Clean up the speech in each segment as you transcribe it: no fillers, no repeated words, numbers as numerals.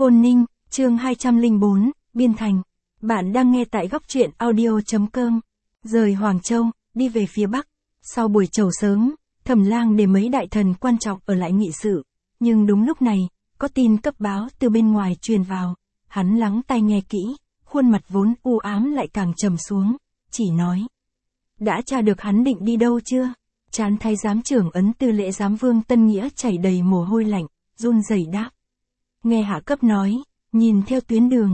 Khôn Ninh, chương 204, Biên Thành. Bạn đang nghe tại góc truyện audio.com. Rời Hoàng Châu, đi về phía Bắc. Sau buổi chầu sớm, Thẩm Lang để mấy đại thần quan trọng ở lại nghị sự. Nhưng đúng lúc này, có tin cấp báo từ bên ngoài truyền vào. Hắn lắng tai nghe kỹ, khuôn mặt vốn u ám lại càng trầm xuống, chỉ nói. Đã tra được hắn định đi đâu chưa? Trán thái giám trưởng ấn tư lễ giám Vương Tân Nghĩa chảy đầy mồ hôi lạnh, run rẩy đáp. Nghe hạ cấp nói, nhìn theo tuyến đường,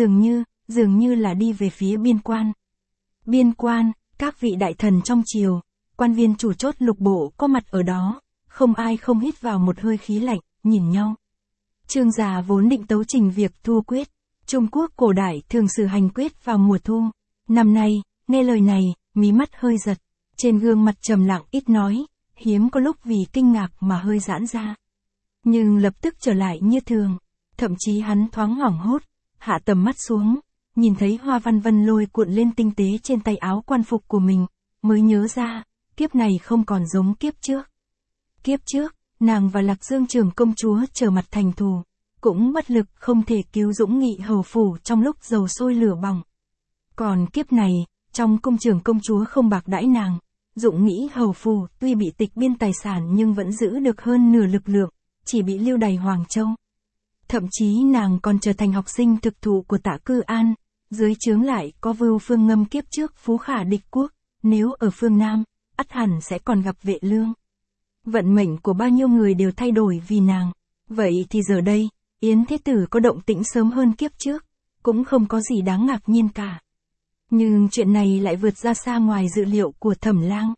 dường như là đi về phía biên quan. Biên quan, các vị đại thần trong triều, quan viên chủ chốt lục bộ có mặt ở đó, không ai không hít vào một hơi khí lạnh, nhìn nhau. Trương gia vốn định tấu trình việc thu quyết, Trung Quốc cổ đại thường xử hành quyết vào mùa thu. Năm nay, nghe lời này, mí mắt hơi giật, trên gương mặt trầm lặng ít nói, hiếm có lúc vì kinh ngạc mà hơi giãn ra. Nhưng lập tức trở lại như thường, thậm chí hắn thoáng hoảng hốt, hạ tầm mắt xuống, nhìn thấy hoa văn vân lôi cuộn lên tinh tế trên tay áo quan phục của mình, mới nhớ ra, kiếp này không còn giống kiếp trước. Kiếp trước, nàng và Lạc Dương trưởng công chúa trở mặt thành thù, cũng bất lực không thể cứu Dũng Nghị hầu phủ trong lúc dầu sôi lửa bỏng. Còn kiếp này, trong cung trưởng công chúa không bạc đãi nàng, Dũng Nghị hầu phủ tuy bị tịch biên tài sản nhưng vẫn giữ được hơn nửa lực lượng, chỉ bị lưu đày Hoàng Châu. Thậm chí nàng còn trở thành học sinh thực thụ của Tạ Cư An, dưới trướng lại có Vưu Phương Ngâm kiếp trước phú khả địch quốc, nếu ở phương Nam, ắt hẳn sẽ còn gặp Vệ Lương. Vận mệnh của bao nhiêu người đều thay đổi vì nàng, vậy thì giờ đây, Yến Thế Tử có động tĩnh sớm hơn kiếp trước, cũng không có gì đáng ngạc nhiên cả. Nhưng chuyện này lại vượt ra xa ngoài dự liệu của Thẩm Lang.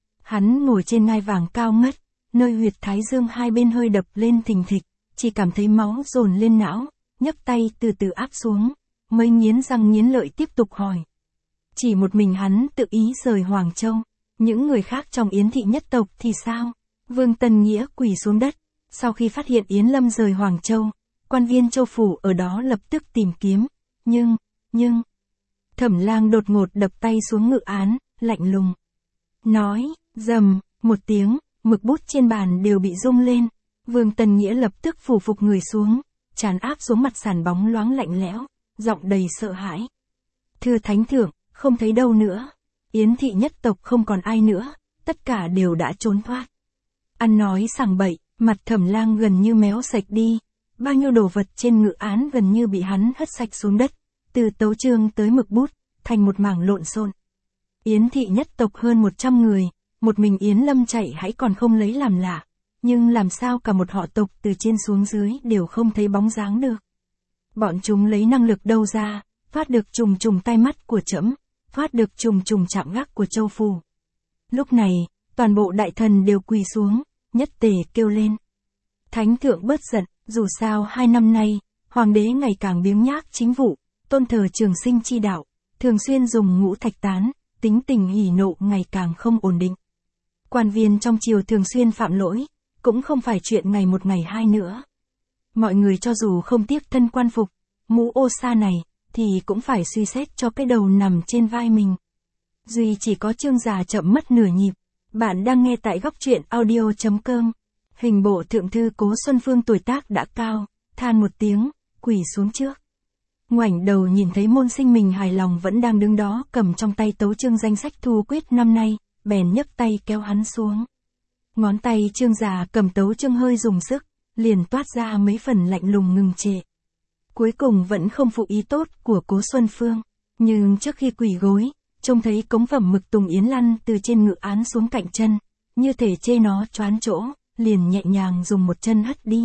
Hắn ngồi trên ngai vàng cao ngất, nơi huyệt thái dương hai bên hơi đập lên thình thịch, chỉ cảm thấy máu dồn lên não, nhấc tay từ từ áp xuống, mới nghiến răng nghiến lợi tiếp tục hỏi. Chỉ một mình hắn tự ý rời Hoàng Châu, những người khác trong Yến thị nhất tộc thì sao? Vương Tân Nghĩa quỳ xuống đất, sau khi phát hiện Yến Lâm rời Hoàng Châu, quan viên châu phủ ở đó lập tức tìm kiếm, nhưng... Thẩm Lang đột ngột đập tay xuống ngự án, lạnh lùng. Nói, rầm, một tiếng, mực bút trên bàn đều bị rung lên. Vương Tân Nghĩa lập tức phủ phục người xuống, trán áp xuống mặt sàn bóng loáng lạnh lẽo, giọng đầy sợ hãi. Thưa Thánh Thượng, không thấy đâu nữa. Yến thị nhất tộc không còn ai nữa, tất cả đều đã trốn thoát. Ăn nói sảng bậy, mặt Thẩm Lang gần như méo sạch đi. Bao nhiêu đồ vật trên ngự án gần như bị hắn hất sạch xuống đất, từ tấu chương tới mực bút, thành một mảng lộn xộn. Yến thị nhất tộc hơn 100 người, một mình Yến Lâm chạy hãy còn không lấy làm lạ. Nhưng làm sao cả một họ tộc từ trên xuống dưới đều không thấy bóng dáng được. Bọn chúng lấy năng lực đâu ra, thoát được trùng trùng tai mắt của trẫm, thoát được trùng trùng chạm gác của châu phủ. Lúc này, toàn bộ đại thần đều quỳ xuống, nhất tề kêu lên. Thánh thượng bớt giận, dù sao 2 năm nay, hoàng đế ngày càng biếng nhác chính vụ, tôn thờ trường sinh chi đạo, thường xuyên dùng ngũ thạch tán, tính tình hỉ nộ ngày càng không ổn định. Quan viên trong triều thường xuyên phạm lỗi, cũng không phải chuyện ngày một ngày hai nữa. Mọi người cho dù không tiếc thân quan phục, mũ ô sa này, thì cũng phải suy xét cho cái đầu nằm trên vai mình. Duy chỉ có Trương già chậm mất nửa nhịp. Bạn đang nghe tại góc truyện audio.com. Hình bộ thượng thư Cố Xuân Phương tuổi tác đã cao, than một tiếng, quỳ xuống trước. Ngoảnh đầu nhìn thấy môn sinh mình hài lòng vẫn đang đứng đó cầm trong tay tấu chương danh sách thu quyết năm nay, bèn nhấc tay kéo hắn xuống. Ngón tay Trương già cầm tấu chương hơi dùng sức, liền toát ra mấy phần lạnh lùng ngừng trệ. Cuối cùng vẫn không phụ ý tốt của Cố Xuân Phương, nhưng trước khi quỳ gối, trông thấy cống phẩm mực Tùng Yến lăn từ trên ngự án xuống cạnh chân, như thể chê nó choán chỗ, liền nhẹ nhàng dùng một chân hất đi.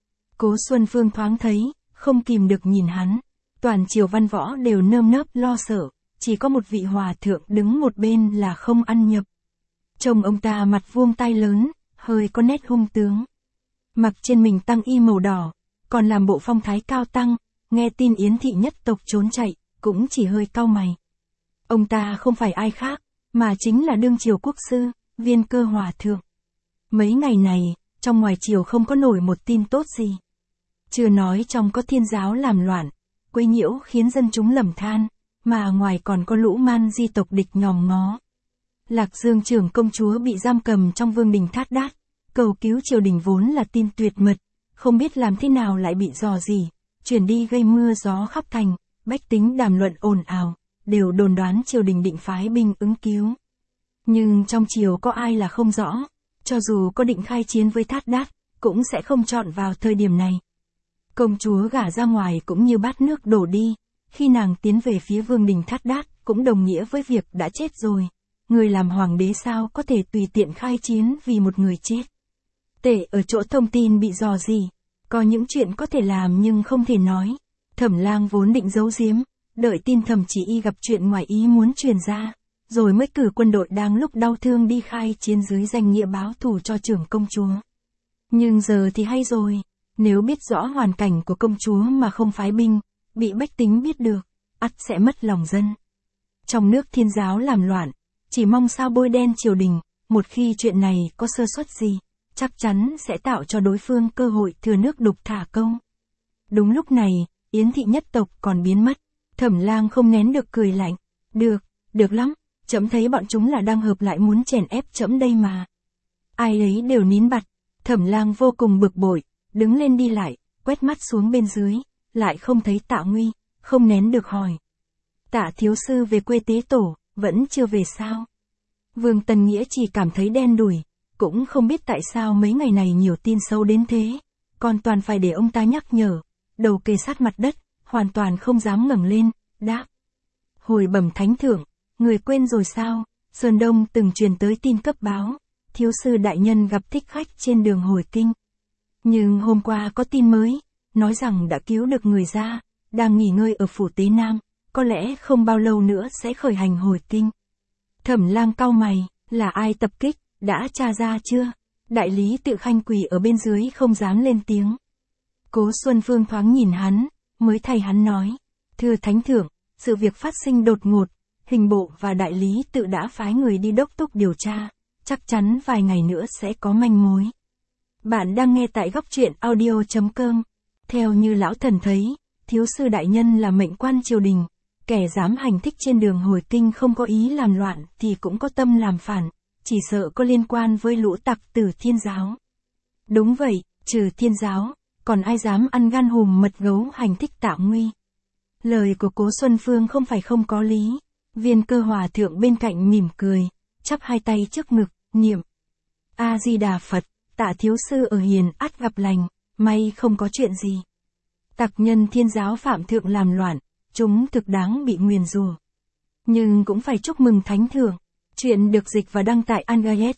Cố Xuân Phương thoáng thấy, không kìm được nhìn hắn, toàn triều văn võ đều nơm nớp lo sợ, chỉ có một vị hòa thượng đứng một bên là không ăn nhập. Trông ông ta mặt vuông tai lớn, hơi có nét hung tướng. Mặc trên mình tăng y màu đỏ, còn làm bộ phong thái cao tăng, nghe tin Yến thị nhất tộc trốn chạy, cũng chỉ hơi cau mày. Ông ta không phải ai khác, mà chính là đương triều quốc sư, Viên Cơ hòa thượng. Mấy ngày này, trong ngoài triều không có nổi một tin tốt gì. Chưa nói trong có thiên giáo làm loạn, quấy nhiễu khiến dân chúng lầm than, mà ngoài còn có lũ man di tộc địch nhòm ngó. Lạc Dương trưởng công chúa bị giam cầm trong vương đình Thát Đát, cầu cứu triều đình vốn là tin tuyệt mật, không biết làm thế nào lại bị dò dỉ, truyền đi gây mưa gió khắp thành, bách tính đàm luận ồn ào, đều đồn đoán triều đình định phái binh ứng cứu. Nhưng trong triều có ai là không rõ, cho dù có định khai chiến với Thát Đát, cũng sẽ không chọn vào thời điểm này. Công chúa gả ra ngoài cũng như bát nước đổ đi, khi nàng tiến về phía vương đình Thát Đát, cũng đồng nghĩa với việc đã chết rồi. Người làm hoàng đế sao có thể tùy tiện khai chiến vì một người chết. Tệ ở chỗ thông tin bị dò dỉ, có những chuyện có thể làm nhưng không thể nói. Thẩm Lang vốn định giấu giếm, đợi tin Thẩm Chỉ Y gặp chuyện ngoài ý muốn truyền ra, rồi mới cử quân đội đang lúc đau thương đi khai chiến dưới danh nghĩa báo thù cho trưởng công chúa. Nhưng giờ thì hay rồi, nếu biết rõ hoàn cảnh của công chúa mà không phái binh, bị bách tính biết được, ắt sẽ mất lòng dân. Trong nước Thiên giáo làm loạn, chỉ mong sao bôi đen triều đình, một khi chuyện này có sơ suất gì, chắc chắn sẽ tạo cho đối phương cơ hội thừa nước đục thả câu. Đúng lúc này, Yến thị nhất tộc còn biến mất, Thẩm Lang không nén được cười lạnh. Được lắm, trẫm thấy bọn chúng là đang hợp lại muốn chèn ép trẫm đây mà. Ai ấy đều nín bặt, Thẩm Lang vô cùng bực bội, đứng lên đi lại, quét mắt xuống bên dưới, lại không thấy Tạ Nguy, không nén được hỏi. Tạ thiếu sư về quê tế tổ, vẫn chưa về sao? Vương Tần Nghĩa chỉ cảm thấy đen đủi, cũng không biết tại sao mấy ngày này nhiều tin xấu đến thế, còn toàn phải để ông ta nhắc nhở, đầu kề sát mặt đất, hoàn toàn không dám ngẩng lên, đáp. Hồi bẩm thánh thượng, người quên rồi sao, Sơn Đông từng truyền tới tin cấp báo, thiếu sư đại nhân gặp thích khách trên đường hồi kinh. Nhưng hôm qua có tin mới, nói rằng đã cứu được người ra, đang nghỉ ngơi ở phủ Tế Nam, có lẽ không bao lâu nữa sẽ khởi hành hồi kinh. Thẩm Lang cau mày, là ai tập kích, đã tra ra chưa? Đại lý Tự Khanh quỳ ở bên dưới không dám lên tiếng. Cố Xuân Phương thoáng nhìn hắn, mới thay hắn nói, thưa thánh thượng, sự việc phát sinh đột ngột, hình bộ và đại lý Tự đã phái người đi đốc thúc điều tra, chắc chắn vài ngày nữa sẽ có manh mối. Bạn đang nghe tại góc truyện audio.com. Theo như lão thần thấy, thiếu sư đại nhân là mệnh quan triều đình, kẻ dám hành thích trên đường hồi kinh không có ý làm loạn thì cũng có tâm làm phản, chỉ sợ có liên quan với lũ tặc tử Thiên giáo. Đúng vậy, trừ Thiên giáo, còn ai dám ăn gan hùm mật gấu hành thích Tạ Nguy. Lời của Cố Xuân Phương không phải không có lý. Viên Cơ Hòa thượng bên cạnh mỉm cười, chắp hai tay trước ngực, niệm A Di Đà Phật, Tạ thiếu sư ở hiền ắt gặp lành, may không có chuyện gì. Tặc nhân Thiên giáo phạm thượng làm loạn, chúng thực đáng bị nguyền rủa. Nhưng cũng phải chúc mừng thánh thượng. Chuyện được dịch và đăng tại Angayet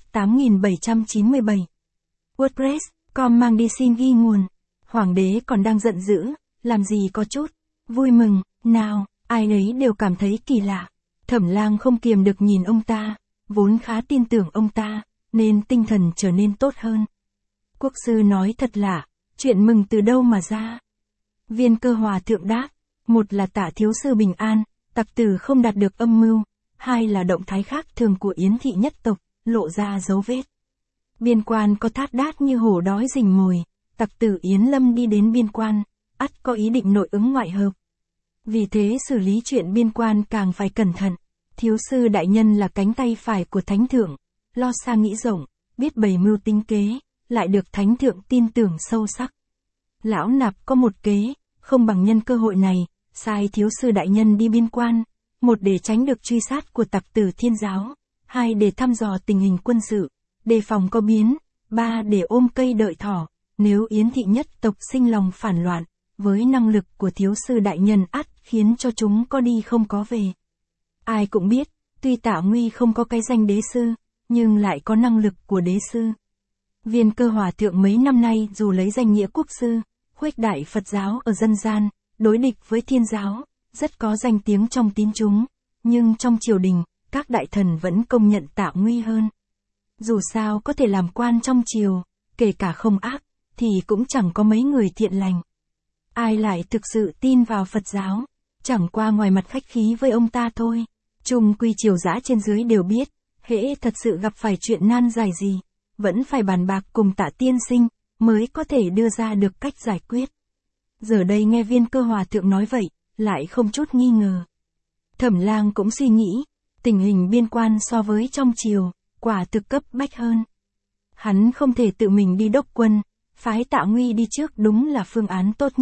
8797. WordPress.com mang đi xin ghi nguồn. Hoàng đế còn đang giận dữ, làm gì có chút vui mừng, nào, ai ấy đều cảm thấy kỳ lạ. Thẩm Lang không kiềm được nhìn ông ta, vốn khá tin tưởng ông ta, nên tinh thần trở nên tốt hơn. Quốc sư nói thật lạ, chuyện mừng từ đâu mà ra? Viên Cơ Hòa thượng đáp, một là Tạ thiếu sư bình an, tặc tử không đạt được âm mưu, hai là động thái khác thường của Yến thị nhất tộc, lộ ra dấu vết. Biên quan có Thát Đát như hổ đói rình mồi, tặc tử Yến Lâm đi đến biên quan, ắt có ý định nội ứng ngoại hợp. Vì thế xử lý chuyện biên quan càng phải cẩn thận. Thiếu sư đại nhân là cánh tay phải của thánh thượng, lo xa nghĩ rộng, biết bày mưu tính kế, lại được thánh thượng tin tưởng sâu sắc. Lão nạp có một kế, không bằng nhân cơ hội này, sai thiếu sư đại nhân đi biên quan, một để tránh được truy sát của tặc tử Thiên giáo, hai để thăm dò tình hình quân sự, đề phòng có biến, ba để ôm cây đợi thỏ, nếu Yến thị nhất tộc sinh lòng phản loạn, với năng lực của thiếu sư đại nhân ắt khiến cho chúng có đi không có về. Ai cũng biết, tuy Tạ Nguy không có cái danh đế sư, nhưng lại có năng lực của đế sư. Viên Cơ Hòa thượng mấy năm nay dù lấy danh nghĩa quốc sư, khuếch đại Phật giáo ở dân gian, đối địch với Thiên giáo, rất có danh tiếng trong tín chúng, nhưng trong triều đình, các đại thần vẫn công nhận Tạ Nguy hơn. Dù sao có thể làm quan trong triều, kể cả không ác, thì cũng chẳng có mấy người thiện lành. Ai lại thực sự tin vào Phật giáo, chẳng qua ngoài mặt khách khí với ông ta thôi. Chung quy triều dã trên dưới đều biết, hễ thật sự gặp phải chuyện nan giải gì, vẫn phải bàn bạc cùng Tạ tiên sinh, mới có thể đưa ra được cách giải quyết. Giờ đây nghe Viên Cơ Hòa thượng nói vậy, lại không chút nghi ngờ. Thẩm Lang cũng suy nghĩ, tình hình biên quan so với trong triều, quả thực cấp bách hơn. Hắn không thể tự mình đi đốc quân, phái Tạ Nguy đi trước đúng là phương án tốt nhất,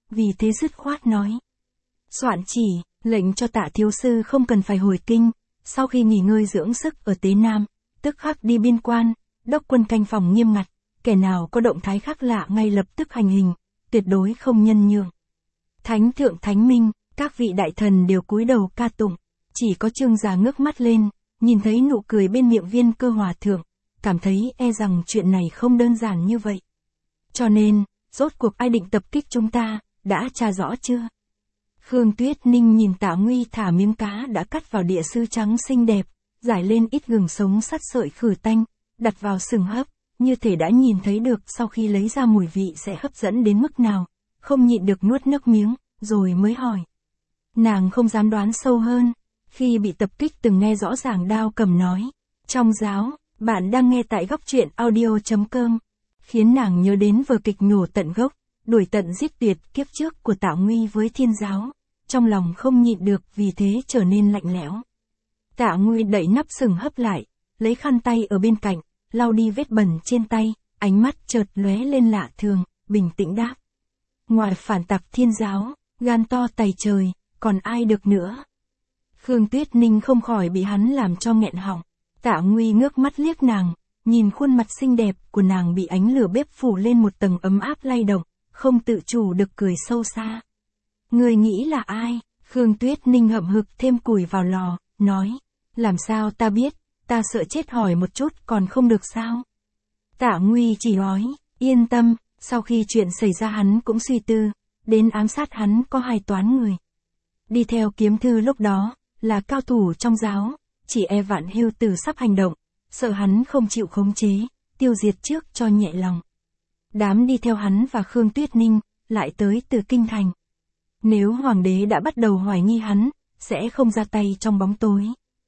vì thế dứt khoát nói. Soạn chỉ, lệnh cho Tạ thiếu sư không cần phải hồi kinh, sau khi nghỉ ngơi dưỡng sức ở Tế Nam, tức khắc đi biên quan, đốc quân canh phòng nghiêm ngặt, kẻ nào có động thái khác lạ ngay lập tức hành hình, tuyệt đối không nhân nhượng. Thánh thượng thánh minh, các vị đại thần đều cúi đầu ca tụng, chỉ có Trương Gia ngước mắt lên, nhìn thấy nụ cười bên miệng Viên Cơ hòa thượng, cảm thấy e rằng chuyện này không đơn giản như vậy. Cho nên, rốt cuộc ai định tập kích chúng ta, đã tra rõ chưa? Khương Tuyết Ninh nhìn Tạ Nguy thả miếng cá đã cắt vào đĩa sư trắng xinh đẹp, giải lên ít gừng sống sắt sợi khử tanh, đặt vào sừng hấp, như thể đã nhìn thấy được sau khi lấy ra mùi vị sẽ hấp dẫn đến mức nào, không nhịn được nuốt nước miếng, rồi mới hỏi. Nàng không dám đoán sâu hơn, khi bị tập kích từng nghe rõ ràng Đao Cầm nói, trong giáo, bạn đang nghe tại góc truyện audio.com, khiến nàng nhớ đến vở kịch Nhổ Tận Gốc, đuổi tận giết tuyệt kiếp trước của Tạ Nguy với Thiên giáo, trong lòng không nhịn được vì thế trở nên lạnh lẽo. Tạ Nguy đậy nắp sừng hấp lại, lấy khăn tay ở bên cạnh, lau đi vết bẩn trên tay, ánh mắt chợt lóe lên lạ thường, bình tĩnh đáp. Ngoài phản tặc Thiên giáo, gan to tày trời, còn ai được nữa? Khương Tuyết Ninh không khỏi bị hắn làm cho nghẹn họng. Tạ Nguy ngước mắt liếc nàng, nhìn khuôn mặt xinh đẹp của nàng bị ánh lửa bếp phủ lên một tầng ấm áp lay động, không tự chủ được cười sâu xa. Người nghĩ là ai? Khương Tuyết Ninh hậm hực thêm củi vào lò, nói. Làm sao ta biết, ta sợ chết hỏi một chút còn không được sao? Tạ Nguy chỉ nói, yên tâm, sau khi chuyện xảy ra hắn cũng suy tư, đến ám sát hắn có 2 toán người. Đi theo Kiếm Thư lúc đó, là cao thủ trong giáo, chỉ e Vạn Hưu Tử sắp hành động, sợ hắn không chịu khống chế, tiêu diệt trước cho nhẹ lòng. Đám đi theo hắn và Khương Tuyết Ninh, lại tới từ Kinh Thành. Nếu Hoàng đế đã bắt đầu hoài nghi hắn, sẽ không ra tay trong bóng tối.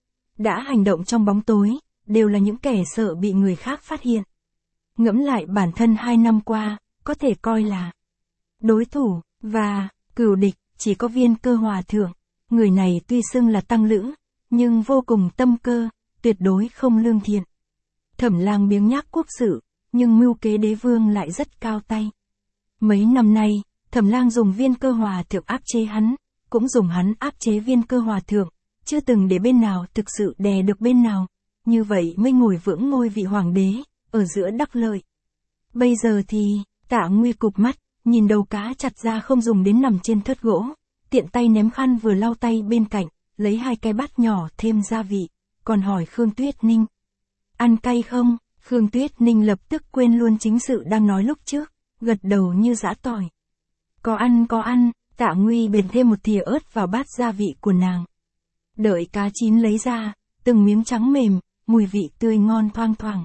Đã hành động trong bóng tối, đều là những kẻ sợ bị người khác phát hiện. Ngẫm lại bản thân 2 năm qua, có thể coi là đối thủ, và cừu địch, chỉ có Viên Cơ hòa thượng. Người này tuy xưng là tăng lữ, nhưng vô cùng tâm cơ, tuyệt đối không lương thiện. Thẩm Lang biếng nhác quốc sự, nhưng mưu kế đế vương lại rất cao tay. Mấy năm nay, Thẩm Lang dùng Viên Cơ hòa thượng áp chế hắn, cũng dùng hắn áp chế Viên Cơ hòa thượng, chưa từng để bên nào thực sự đè được bên nào, như vậy mới ngồi vững ngôi vị hoàng đế, ở giữa đắc lợi. Bây giờ thì, Tạ Nguy cụp mắt, nhìn đầu cá chặt ra không dùng đến nằm trên thớt gỗ, tiện tay ném khăn vừa lau tay bên cạnh, lấy 2 cái bát nhỏ thêm gia vị, còn hỏi Khương Tuyết Ninh. Ăn cay không? Khương Tuyết Ninh lập tức quên luôn chính sự đang nói lúc trước, gật đầu như giã tỏi. Có ăn, Tạ Nguy bền thêm một thìa ớt vào bát gia vị của nàng. Đợi cá chín lấy ra, từng miếng trắng mềm, mùi vị tươi ngon thoang thoảng.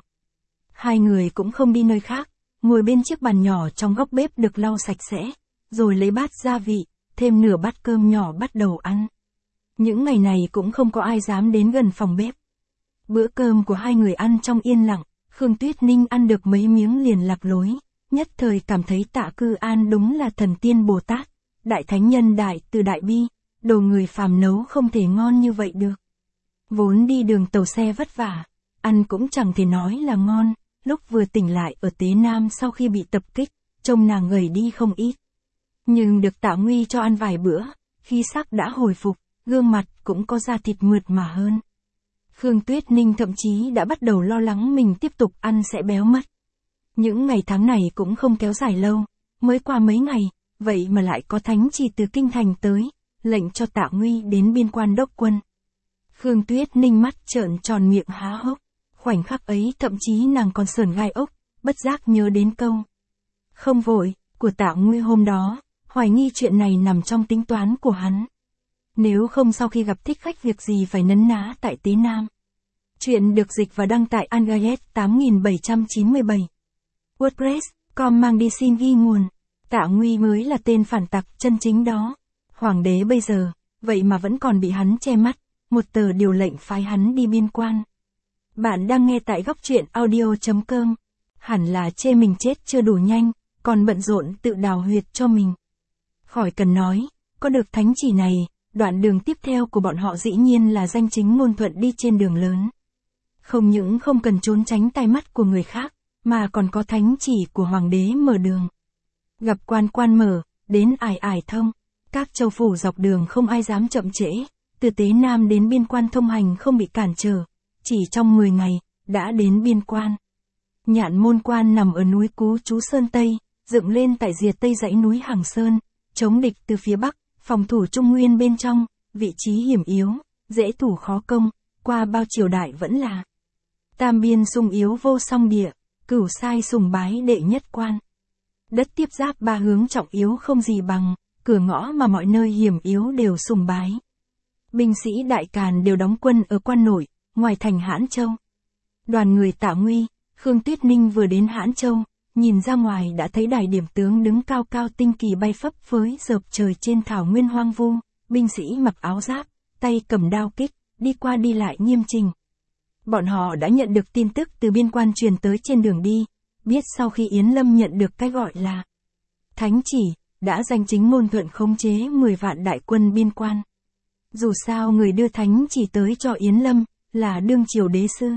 2 người cũng không đi nơi khác, ngồi bên chiếc bàn nhỏ trong góc bếp được lau sạch sẽ, rồi lấy bát gia vị, thêm nửa bát cơm nhỏ bắt đầu ăn. Những ngày này cũng không có ai dám đến gần phòng bếp. Bữa cơm của 2 người ăn trong yên lặng, Khương Tuyết Ninh ăn được mấy miếng liền lạc lối, nhất thời cảm thấy Tạ Cư An đúng là thần tiên Bồ Tát, đại thánh nhân đại từ đại bi, đồ người phàm nấu không thể ngon như vậy được. Vốn đi đường tàu xe vất vả, ăn cũng chẳng thể nói là ngon, lúc vừa tỉnh lại ở Tế Nam sau khi bị tập kích, trông nàng gầy đi không ít. Nhưng được Tạ Nguy cho ăn vài bữa, khí sắc đã hồi phục, gương mặt cũng có da thịt mượt mà hơn. Khương Tuyết Ninh thậm chí đã bắt đầu lo lắng mình tiếp tục ăn sẽ béo mất. Những ngày tháng này cũng không kéo dài lâu, mới qua mấy ngày, vậy mà lại có thánh chỉ từ Kinh Thành tới, lệnh cho Tạ Nguy đến biên quan đốc quân. Khương Tuyết Ninh mắt trợn tròn miệng há hốc, khoảnh khắc ấy thậm chí nàng còn sởn gai ốc, bất giác nhớ đến câu không vội của Tạ Nguy hôm đó, hoài nghi chuyện này nằm trong tính toán của hắn. Nếu không sau khi gặp thích khách việc gì phải nấn ná tại Tế Nam. Chuyện được dịch và đăng tại Angayet 8797. WordPress.com mang đi xin ghi nguồn. Tạ Nguy mới là tên phản tặc chân chính đó. Hoàng đế bây giờ, vậy mà vẫn còn bị hắn che mắt, một tờ điều lệnh phái hắn đi biên quan. Bạn đang nghe tại góc truyện audio.com. Hẳn là chê mình chết chưa đủ nhanh, còn bận rộn tự đào huyệt cho mình. Khỏi cần nói, có được thánh chỉ này, đoạn đường tiếp theo của bọn họ dĩ nhiên là danh chính ngôn thuận đi trên đường lớn. Không những không cần trốn tránh tai mắt của người khác, mà còn có thánh chỉ của hoàng đế mở đường. Gặp quan mở, đến Ải Ải Thông. Các châu phủ dọc đường không ai dám chậm trễ, từ Tế Nam đến biên quan thông hành không bị cản trở, chỉ trong 10 ngày, đã đến biên quan. Nhạn Môn Quan nằm ở núi Cú Chú Sơn Tây, dựng lên tại rìa tây dãy núi Hàng Sơn, chống địch từ phía bắc, phòng thủ Trung Nguyên bên trong, vị trí hiểm yếu, dễ thủ khó công, qua bao triều đại vẫn là tam biên sung yếu vô song địa, cửu sai sùng bái đệ nhất quan. Đất tiếp giáp ba hướng trọng yếu không gì bằng, cửa ngõ mà mọi nơi hiểm yếu đều sùng bái. Binh sĩ Đại Càn đều đóng quân ở quan nội, ngoài thành Hãn Châu. Đoàn người Tạ Nguy, Khương Tuyết Ninh vừa đến Hãn Châu, nhìn ra ngoài đã thấy đài điểm tướng đứng cao cao tinh kỳ bay phấp phới dợp trời trên thảo nguyên hoang vu, binh sĩ mặc áo giáp, tay cầm đao kích, đi qua đi lại nghiêm chỉnh. Bọn họ đã nhận được tin tức từ biên quan truyền tới trên đường đi, biết sau khi Yến Lâm nhận được cái gọi là thánh chỉ, đã danh chính ngôn thuận khống chế 10 vạn đại quân biên quan. Dù sao người đưa thánh chỉ tới cho Yến Lâm, là đương triều đế sư.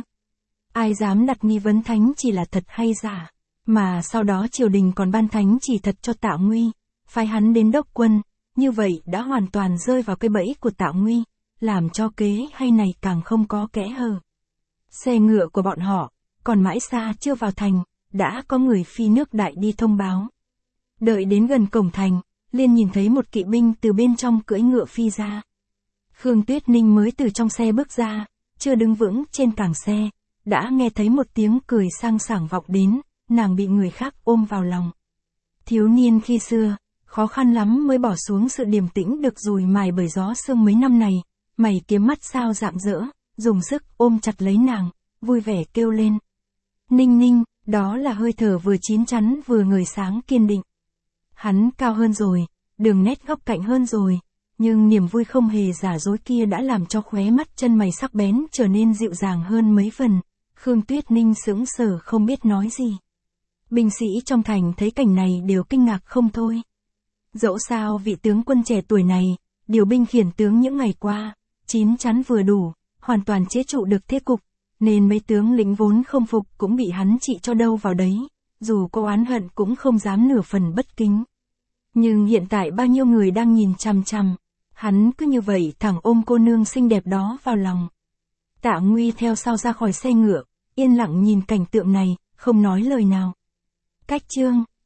Ai dám đặt nghi vấn thánh chỉ là thật hay giả, mà sau đó triều đình còn ban thánh chỉ thật cho Tạ Nguy, phái hắn đến đốc quân, như vậy đã hoàn toàn rơi vào cái bẫy của Tạ Nguy, làm cho kế hay này càng không có kẽ hở. Xe ngựa của bọn họ, còn mãi xa chưa vào thành, đã có người phi nước đại đi thông báo. Đợi đến gần cổng thành, liền nhìn thấy một kỵ binh từ bên trong cưỡi ngựa phi ra. Khương Tuyết Ninh mới từ trong xe bước ra, chưa đứng vững trên cảng xe, đã nghe thấy một tiếng cười sang sảng vọng đến, nàng bị người khác ôm vào lòng. Thiếu niên khi xưa, khó khăn lắm mới bỏ xuống sự điềm tĩnh được dùi mài bởi gió sương mấy năm này, mày kiếm mắt sao rạng rỡ, dùng sức ôm chặt lấy nàng, vui vẻ kêu lên. Ninh Ninh, đó là hơi thở vừa chín chắn vừa ngời sáng kiên định. Hắn cao hơn rồi, đường nét góc cạnh hơn rồi, nhưng niềm vui không hề giả dối kia đã làm cho khóe mắt chân mày sắc bén trở nên dịu dàng hơn mấy phần. Khương Tuyết Ninh sững sờ không biết nói gì. Binh sĩ trong thành thấy cảnh này đều kinh ngạc không thôi. Dẫu sao vị tướng quân trẻ tuổi này, điều binh khiển tướng những ngày qua, chín chắn vừa đủ, hoàn toàn chế trụ được thế cục, nên mấy tướng lĩnh vốn không phục cũng bị hắn trị cho đâu vào đấy, dù có oán hận cũng không dám nửa phần bất kính. Nhưng hiện tại bao nhiêu người đang nhìn chằm chằm, hắn cứ như vậy thẳng ôm cô nương xinh đẹp đó vào lòng. Tạ Nguy theo sau ra khỏi xe ngựa, yên lặng nhìn cảnh tượng này, không nói lời nào. Cách chương